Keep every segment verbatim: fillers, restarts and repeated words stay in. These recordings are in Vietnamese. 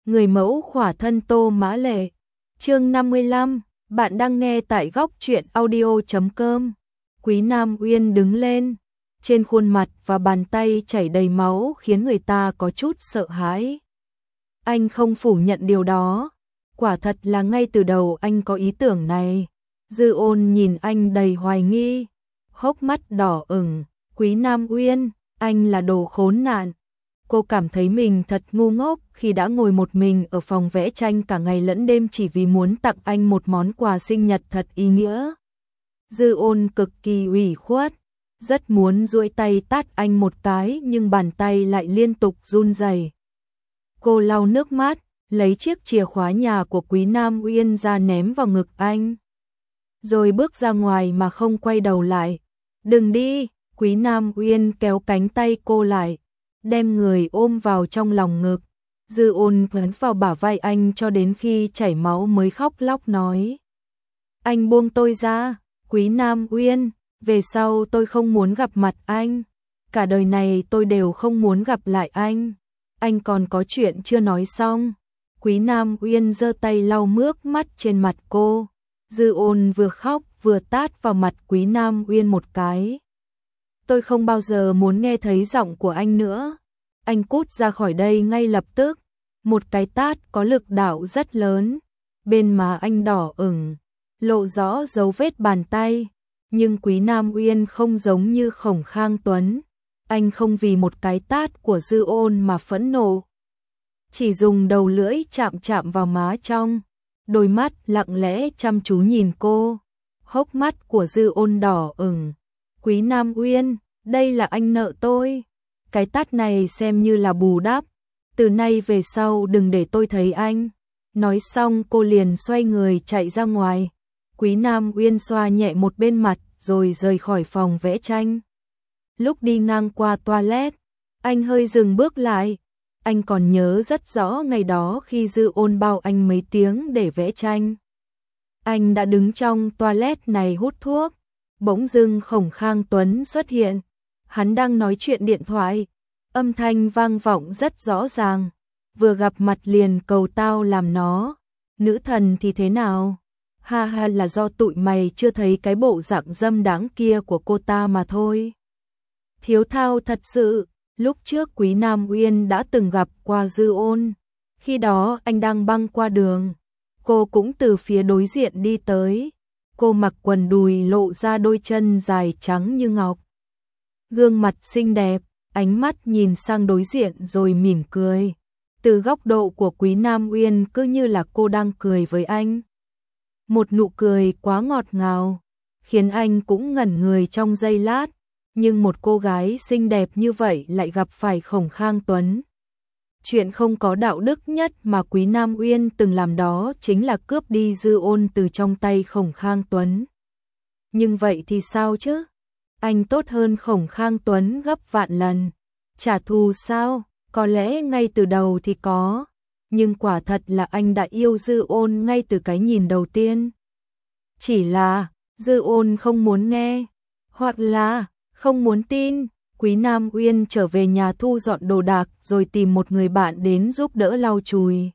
Người mẫu khỏa thân Tô Mã Lệ. Chương năm mươi lăm, bạn đang nghe tại góc truyện audio chấm com. Quý Nam Uyên đứng lên, trên khuôn mặt và bàn tay chảy đầy máu khiến người ta có chút sợ hãi. Anh không phủ nhận điều đó, quả thật là ngay từ đầu anh có ý tưởng này. Dư Ôn nhìn anh đầy hoài nghi, hốc mắt đỏ ửng. Quý Nam Uyên, anh là đồ khốn nạn. Cô cảm thấy mình thật ngu ngốc khi đã ngồi một mình ở phòng vẽ tranh cả ngày lẫn đêm chỉ vì muốn tặng anh một món quà sinh nhật thật ý nghĩa. Dư Ôn cực kỳ ủy khuất, rất muốn duỗi tay tát anh một cái nhưng bàn tay lại liên tục run rẩy. Cô lau nước mắt, lấy chiếc chìa khóa nhà của Quý Nam Uyên ra ném vào ngực anh, rồi bước ra ngoài mà không quay đầu lại. Đừng đi, Quý Nam Uyên kéo cánh tay cô lại, đem người ôm vào trong lòng ngực. Dư Ôn ấn vào bả vai anh cho đến khi chảy máu mới khóc lóc nói: Anh buông tôi ra, Quý Nam Uyên, về sau tôi không muốn gặp mặt anh. Cả đời này tôi đều không muốn gặp lại anh. Anh còn có chuyện chưa nói xong. Quý Nam Uyên giơ tay lau nước mắt trên mặt cô. Dư Ôn vừa khóc vừa tát vào mặt Quý Nam Uyên một cái. Tôi không bao giờ muốn nghe thấy giọng của anh nữa. Anh cút ra khỏi đây ngay lập tức. Một cái tát có lực đạo rất lớn. Bên má anh đỏ ửng, lộ rõ dấu vết bàn tay. Nhưng Quý Nam Uyên không giống như Khổng Khang Tuấn. Anh không vì một cái tát của Dư Ôn mà phẫn nộ, chỉ dùng đầu lưỡi chạm chạm vào má trong. Đôi mắt lặng lẽ chăm chú nhìn cô. Hốc mắt của Dư Ôn đỏ ửng. Quý Nam Uyên, đây là anh nợ tôi. Cái tát này xem như là bù đắp. Từ nay về sau đừng để tôi thấy anh. Nói xong cô liền xoay người chạy ra ngoài. Quý Nam Uyên xoa nhẹ một bên mặt rồi rời khỏi phòng vẽ tranh. Lúc đi ngang qua toilet, anh hơi dừng bước lại. Anh còn nhớ rất rõ ngày đó khi Dư Ôn bao anh mấy tiếng để vẽ tranh. Anh đã đứng trong toilet này hút thuốc. Bỗng dưng Khổng Khang Tuấn xuất hiện. Hắn đang nói chuyện điện thoại. Âm thanh vang vọng rất rõ ràng. Vừa gặp mặt liền cầu tao làm nó. Nữ thần thì thế nào? Ha ha, là do tụi mày chưa thấy cái bộ dạng dâm đáng kia của cô ta mà thôi. Thiếu thao thật sự. Lúc trước Quý Nam Uyên đã từng gặp qua Dư Ôn. Khi đó anh đang băng qua đường. Cô cũng từ phía đối diện đi tới. Cô mặc quần đùi lộ ra đôi chân dài trắng như ngọc. Gương mặt xinh đẹp, ánh mắt nhìn sang đối diện rồi mỉm cười. Từ góc độ của Quý Nam Uyên cứ như là cô đang cười với anh. Một nụ cười quá ngọt ngào, khiến anh cũng ngẩn người trong giây lát. Nhưng một cô gái xinh đẹp như vậy lại gặp phải Khổng Khang Tuấn. Chuyện không có đạo đức nhất mà Quý Nam Uyên từng làm đó chính là cướp đi Dư Ôn từ trong tay Khổng Khang Tuấn. Nhưng vậy thì sao chứ? Anh tốt hơn Khổng Khang Tuấn gấp vạn lần. Trả thù sao? Có lẽ ngay từ đầu thì có. Nhưng quả thật là anh đã yêu Dư Ôn ngay từ cái nhìn đầu tiên. Chỉ là Dư Ôn không muốn nghe, hoặc là không muốn tin. Quý Nam Uyên trở về nhà thu dọn đồ đạc rồi tìm một người bạn đến giúp đỡ lau chùi.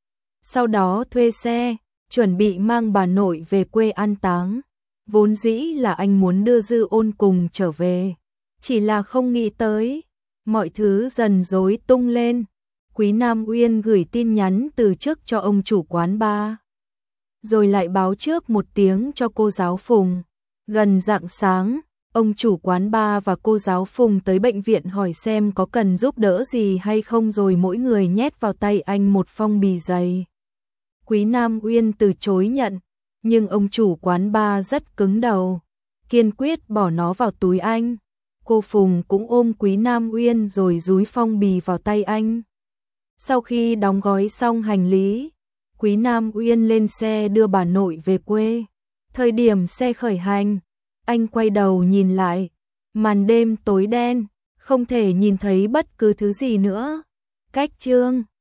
Sau đó thuê xe, chuẩn bị mang bà nội về quê an táng. Vốn dĩ là anh muốn đưa Dư Ôn cùng trở về. Chỉ là không nghĩ tới, mọi thứ dần rối tung lên. Quý Nam Uyên gửi tin nhắn từ trước cho ông chủ quán bar, rồi lại báo trước một tiếng cho cô giáo Phùng. Gần rạng sáng, ông chủ quán bar và cô giáo Phùng tới bệnh viện hỏi xem có cần giúp đỡ gì hay không, rồi mỗi người nhét vào tay anh một phong bì dày. Quý Nam Uyên từ chối nhận, nhưng ông chủ quán bar rất cứng đầu, kiên quyết bỏ nó vào túi anh. Cô Phùng cũng ôm Quý Nam Uyên rồi dúi phong bì vào tay anh. Sau khi đóng gói xong hành lý, Quý Nam Uyên lên xe đưa bà nội về quê. Thời điểm xe khởi hành, anh quay đầu nhìn lại, màn đêm tối đen, không thể nhìn thấy bất cứ thứ gì nữa. Cách chương